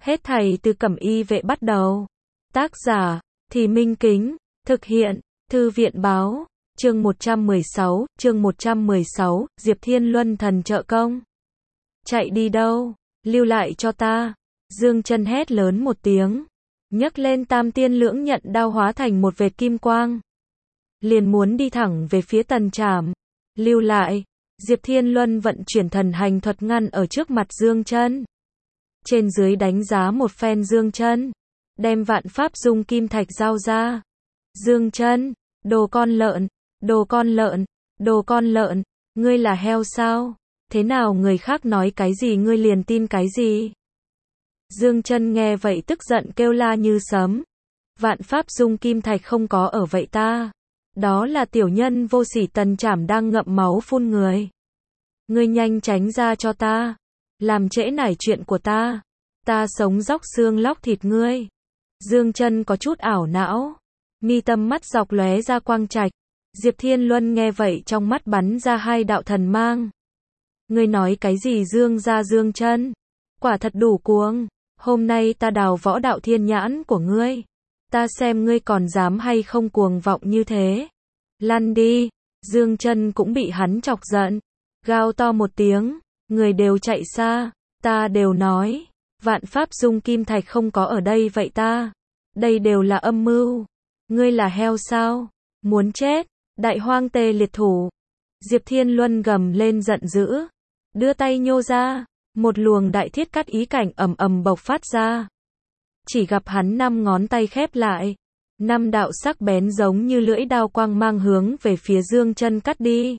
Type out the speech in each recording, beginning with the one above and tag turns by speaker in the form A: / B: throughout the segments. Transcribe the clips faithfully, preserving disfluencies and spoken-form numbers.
A: Hết thảy từ Cẩm Y vệ bắt đầu. Tác giả, Thì Minh Kính, thực hiện, Thư viện báo, chương một trăm mười sáu, chương một trăm mười sáu, Diệp Thiên Luân thần trợ công. Chạy đi đâu, lưu lại cho ta. Dương Chân hét lớn một tiếng, nhấc lên Tam Tiên Lưỡng Nhận đao hóa thành một vệt kim quang. Liền muốn đi thẳng về phía Tần Trảm. Lưu lại, Diệp Thiên Luân vận chuyển thần hành thuật ngăn ở trước mặt Dương Chân. Trên dưới đánh giá một phen Dương Chân, đem vạn pháp dung kim thạch giao ra. Dương Chân, đồ con lợn, đồ con lợn, đồ con lợn, ngươi là heo sao? Thế nào người khác nói cái gì ngươi liền tin cái gì? Dương Chân nghe vậy tức giận kêu la như sấm. Vạn pháp dung kim thạch không có ở vậy ta. Đó là tiểu nhân vô sỉ Tần Trảm đang ngậm máu phun người. Ngươi nhanh tránh ra cho ta. Làm trễ nải chuyện của ta. Ta sống róc xương lóc thịt ngươi. Dương Chân có chút ảo não. Mi tâm mắt dọc lóe ra quang trạch. Diệp Thiên Luân nghe vậy trong mắt bắn ra hai đạo thần mang. Ngươi nói cái gì Dương gia Dương Chân? Quả thật đủ cuồng. Hôm nay ta đào võ đạo thiên nhãn của ngươi. Ta xem ngươi còn dám hay không cuồng vọng như thế. Lăn đi. Dương Chân cũng bị hắn chọc giận. Gào to một tiếng. Người đều chạy xa. Ta đều nói. Vạn pháp dung kim thạch không có ở đây vậy ta. Đây đều là âm mưu. Ngươi là heo sao? Muốn chết. Đại hoang tê liệt thủ. Diệp Thiên Luân gầm lên giận dữ. Đưa tay nhô ra. Một luồng đại thiết cắt ý cảnh ầm ầm bộc phát ra. Chỉ gặp hắn năm ngón tay khép lại. Năm đạo sắc bén giống như lưỡi đao quang mang hướng về phía Dương Chân cắt đi.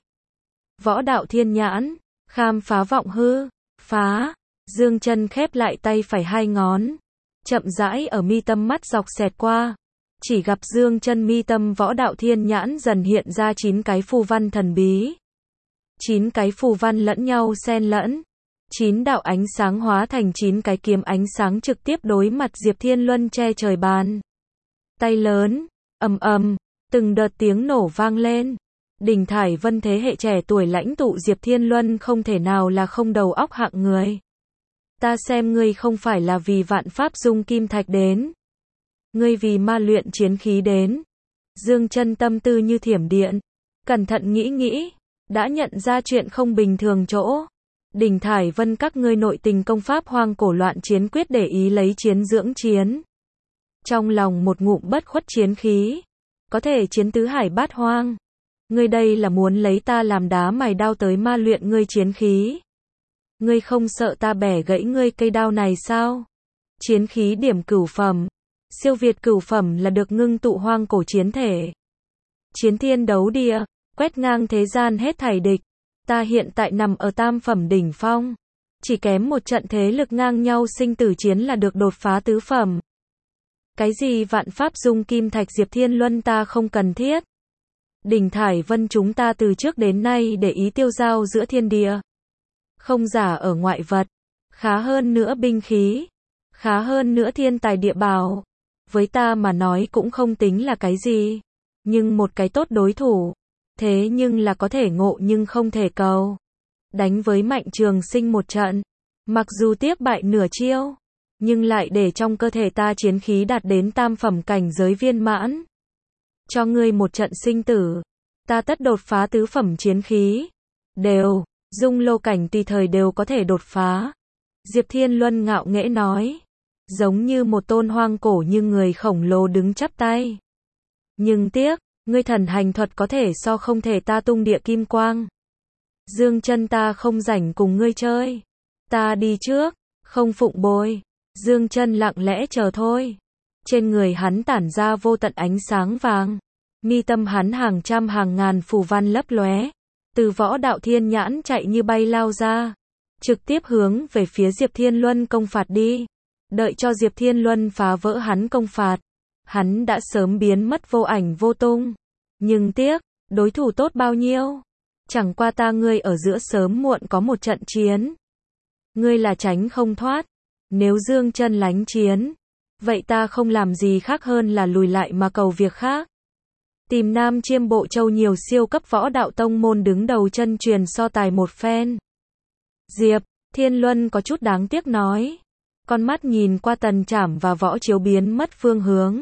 A: Võ đạo thiên nhãn. Kham phá vọng hư. Phá. Dương Chân khép lại tay phải hai ngón. Chậm rãi ở mi tâm mắt dọc xẹt qua. Chỉ gặp Dương Chân mi tâm võ đạo thiên nhãn dần hiện ra chín cái phù văn thần bí. Chín cái phù văn lẫn nhau xen lẫn. Chín đạo ánh sáng hóa thành chín cái kiếm ánh sáng trực tiếp đối mặt Diệp Thiên Luân che trời bàn. Tay lớn, ầm ầm, từng đợt tiếng nổ vang lên. Đỉnh Thải Vân thế hệ trẻ tuổi lãnh tụ Diệp Thiên Luân không thể nào là không đầu óc hạng người. Ta xem ngươi không phải là vì vạn pháp dung kim thạch đến. Ngươi vì ma luyện chiến khí đến. Dương Chân tâm tư như thiểm điện. Cẩn thận nghĩ nghĩ. Đã nhận ra chuyện không bình thường chỗ. Đỉnh Thải Vân các ngươi nội tình công pháp hoang cổ loạn chiến quyết để ý lấy chiến dưỡng chiến. Trong lòng một ngụm bất khuất chiến khí. Có thể chiến tứ hải bát hoang. Ngươi đây là muốn lấy ta làm đá mài đao tới ma luyện ngươi chiến khí. Ngươi không sợ ta bẻ gãy ngươi cây đao này sao? Chiến khí điểm cửu phẩm. Siêu việt cửu phẩm là được ngưng tụ hoang cổ chiến thể. Chiến thiên đấu địa, quét ngang thế gian hết thảy địch. Ta hiện tại nằm ở tam phẩm đỉnh phong. Chỉ kém một trận thế lực ngang nhau sinh tử chiến là được đột phá tứ phẩm. Cái gì vạn pháp dung kim thạch Diệp Thiên Luân ta không cần thiết. Đỉnh Thải Vân chúng ta từ trước đến nay để ý tiêu giao giữa thiên địa. Không giả ở ngoại vật. Khá hơn nữa binh khí. Khá hơn nữa thiên tài địa bảo. Với ta mà nói cũng không tính là cái gì. Nhưng một cái tốt đối thủ. Thế nhưng là có thể ngộ nhưng không thể cầu. Đánh với Mạnh Trường Sinh một trận. Mặc dù tiếp bại nửa chiêu. Nhưng lại để trong cơ thể ta chiến khí đạt đến tam phẩm cảnh giới viên mãn. Cho ngươi một trận sinh tử. Ta tất đột phá tứ phẩm chiến khí. Đều. Dung lô cảnh tùy thời đều có thể đột phá. Diệp Thiên Luân ngạo nghễ nói. Giống như một tôn hoang cổ như người khổng lồ đứng chắp tay. Nhưng tiếc. Ngươi thần hành thuật có thể so không thể ta tung địa kim quang. Dương Chân ta không rảnh cùng ngươi chơi. Ta đi trước, không phụng bồi. Dương Chân lặng lẽ chờ thôi. Trên người hắn tản ra vô tận ánh sáng vàng. Mi tâm hắn hàng trăm hàng ngàn phù văn lấp lóe. Từ võ đạo thiên nhãn chạy như bay lao ra. Trực tiếp hướng về phía Diệp Thiên Luân công phạt đi. Đợi cho Diệp Thiên Luân phá vỡ hắn công phạt. Hắn đã sớm biến mất vô ảnh vô tung. Nhưng tiếc, đối thủ tốt bao nhiêu? Chẳng qua ta ngươi ở giữa sớm muộn có một trận chiến. Ngươi là tránh không thoát. Nếu Dương Chân lánh chiến, vậy ta không làm gì khác hơn là lùi lại mà cầu việc khác. Tìm Nam Chiêm Bộ Châu nhiều siêu cấp võ đạo tông môn đứng đầu chân truyền so tài một phen. Diệp Thiên Luân có chút đáng tiếc nói. con mắt nhìn qua Tần Trảm và Võ Chiếu biến mất phương hướng.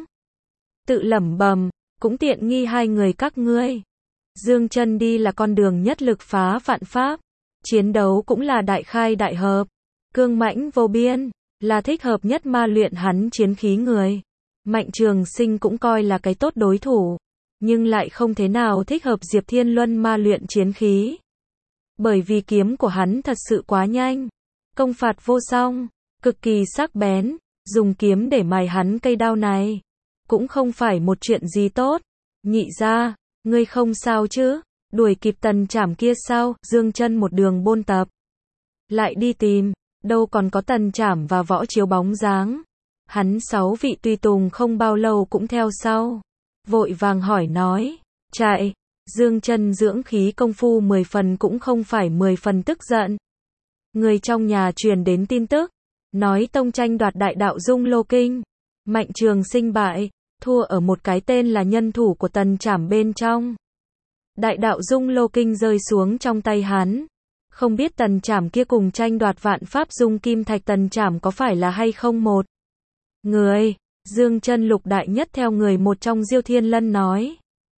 A: Tự lẩm bẩm, cũng tiện nghi hai người các ngươi. Dương chân đi là con đường nhất lực phá vạn pháp. Chiến đấu cũng là đại khai đại hợp. Cương mãnh vô biên, là thích hợp nhất ma luyện hắn chiến khí người. Mạnh Trường Sinh cũng coi là cái tốt đối thủ. Nhưng lại không thế nào thích hợp Diệp Thiên Luân ma luyện chiến khí. Bởi vì kiếm của hắn thật sự quá nhanh. Công phạt vô song, cực kỳ sắc bén. Dùng kiếm để mài hắn cây đao này. Cũng không phải một chuyện gì tốt. Nhị gia, ngươi không sao chứ? Đuổi kịp Tần Trảm kia sao? Dương chân một đường bôn tập. Lại đi tìm, đâu còn có Tần Trảm và Võ Chiếu bóng dáng. Hắn sáu vị tùy tùng không bao lâu cũng theo sau. Vội vàng hỏi nói, chạy. Dương chân dưỡng khí công phu mười phần cũng không phải mười phần tức giận. Người trong nhà truyền đến tin tức, nói tông tranh đoạt đại đạo Dung Lô Kinh. Mạnh Trường Sinh bại, thua ở một cái tên là nhân thủ của Tần Trảm bên trong. Đại đạo Dung Lô Kinh rơi xuống trong tay hắn. Không biết Tần Trảm kia cùng tranh đoạt vạn pháp dung kim thạch Tần Trảm có phải là hay không một người. Dương chân lục đại nhất theo người một trong Diêu Thiên Lân nói.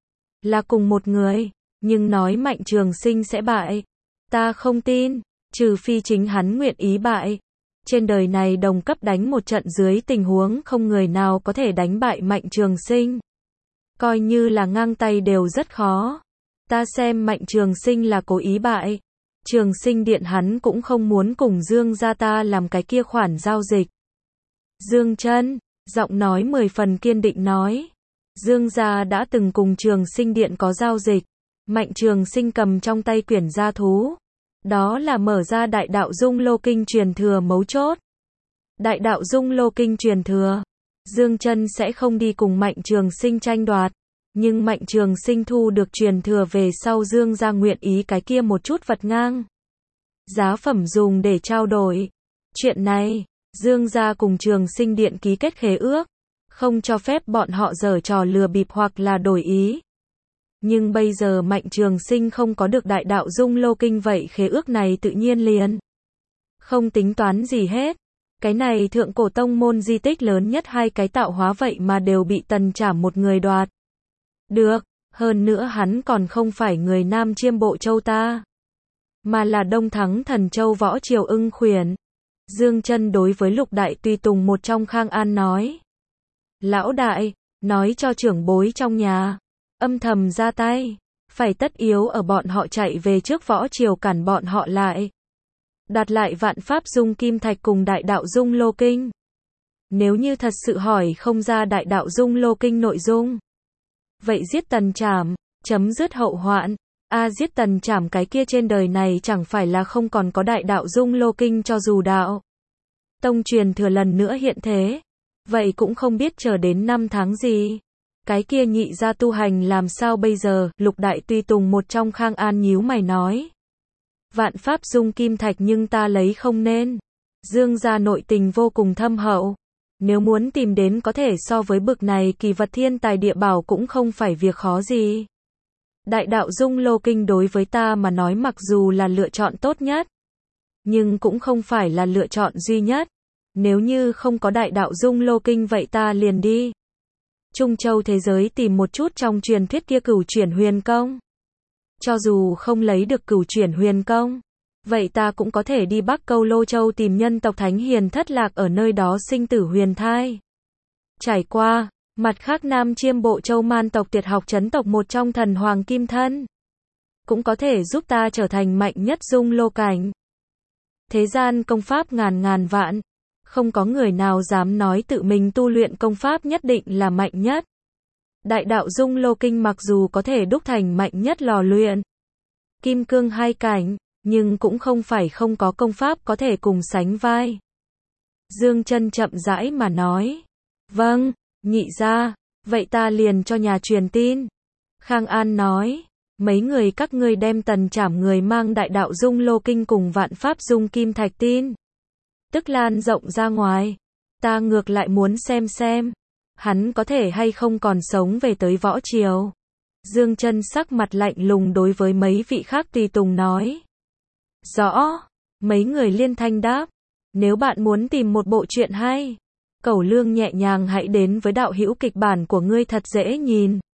A: Là cùng một người, nhưng nói Mạnh Trường Sinh sẽ bại. Ta không tin, trừ phi chính hắn nguyện ý bại. Trên đời này đồng cấp đánh một trận dưới tình huống không người nào có thể đánh bại Mạnh Trường Sinh. Coi như là ngang tay đều rất khó. Ta xem Mạnh Trường Sinh là cố ý bại. Trường Sinh điện hắn cũng không muốn cùng Dương gia ta làm cái kia khoản giao dịch. Dương chân, giọng nói mười phần kiên định nói. Dương gia đã từng cùng Trường Sinh điện có giao dịch. Mạnh Trường Sinh cầm trong tay quyển gia thú. Đó là mở ra đại đạo Dung Lô Kinh truyền thừa mấu chốt. Đại đạo Dung Lô Kinh truyền thừa. Dương chân sẽ không đi cùng Mạnh Trường Sinh tranh đoạt. Nhưng Mạnh Trường Sinh thu được truyền thừa về sau Dương gia nguyện ý cái kia một chút vật ngang. Giá phẩm dùng để trao đổi. Chuyện này, Dương gia cùng Trường Sinh điện ký kết khế ước. Không cho phép bọn họ giở trò lừa bịp hoặc là đổi ý. Nhưng bây giờ Mạnh Trường Sinh không có được đại đạo Dung Lô Kinh vậy khế ước này tự nhiên liền. Không tính toán gì hết. Cái này thượng cổ tông môn di tích lớn nhất hai cái tạo hóa vậy mà đều bị Tần Trảm một người đoạt. Được, hơn nữa hắn còn không phải người Nam Chiêm Bộ Châu ta. Mà là Đông Thắng Thần Châu Võ Triều Ưng Khuyển. Dương chân đối với lục đại tùy tùng một trong Khang An nói. Lão đại, nói cho trưởng bối trong nhà. Âm thầm ra tay. Phải tất yếu ở bọn họ chạy về trước Võ Triều cản bọn họ lại. Đạt lại vạn pháp dung kim thạch cùng đại đạo Dung Lô Kinh. Nếu như thật sự hỏi không ra đại đạo Dung Lô Kinh nội dung. Vậy giết Tần Trảm, chấm dứt hậu hoạn. A à, giết Tần Trảm cái kia trên đời này chẳng phải là không còn có đại đạo Dung Lô Kinh cho dù đạo. Tông truyền thừa lần nữa hiện thế. Vậy cũng không biết chờ đến năm tháng gì. Cái kia nhị gia tu hành làm sao bây giờ, lục đại tùy tùng một trong Khang An nhíu mày nói. Vạn pháp dung kim thạch nhưng ta lấy không nên. Dương gia nội tình vô cùng thâm hậu. Nếu muốn tìm đến có thể so với bực này kỳ vật thiên tài địa bảo cũng không phải việc khó gì. Đại đạo Dung Lô Kinh đối với ta mà nói mặc dù là lựa chọn tốt nhất. Nhưng cũng không phải là lựa chọn duy nhất. Nếu như không có đại đạo Dung Lô Kinh vậy ta liền đi Trung Châu thế giới tìm một chút trong truyền thuyết kia cửu chuyển huyền công. Cho dù không lấy được cửu chuyển huyền công, vậy ta cũng có thể đi Bắc Câu Lô Châu tìm nhân tộc Thánh Hiền thất lạc ở nơi đó sinh tử huyền thai. Trải qua, mặt khác Nam Chiêm Bộ Châu man tộc Tiệt học chấn tộc một trong thần hoàng kim thân. Cũng có thể giúp ta trở thành mạnh nhất Dung Lô cảnh. Thế gian công pháp ngàn ngàn vạn. Không có người nào dám nói tự mình tu luyện công pháp nhất định là mạnh nhất. Đại đạo Dung Lô Kinh mặc dù có thể đúc thành mạnh nhất lò luyện kim cương hai cảnh, nhưng cũng không phải không có công pháp có thể cùng sánh vai. Dương chân chậm rãi mà nói. Vâng, nhị gia, vậy ta liền cho nhà truyền tin. Khang An nói. Mấy người các ngươi đem Tần Trảm người mang đại đạo Dung Lô Kinh cùng vạn pháp dung kim thạch tin. Tức lan rộng ra ngoài. Ta ngược lại muốn xem xem. Hắn có thể hay không còn sống về tới Võ Triều. Dương chân sắc mặt lạnh lùng đối với mấy vị khác tùy tùng nói. Rõ. Mấy người liên thanh đáp. Nếu bạn muốn tìm một bộ truyện hay, cẩu lương nhẹ nhàng hãy đến với đạo hữu kịch bản của ngươi thật dễ nhìn.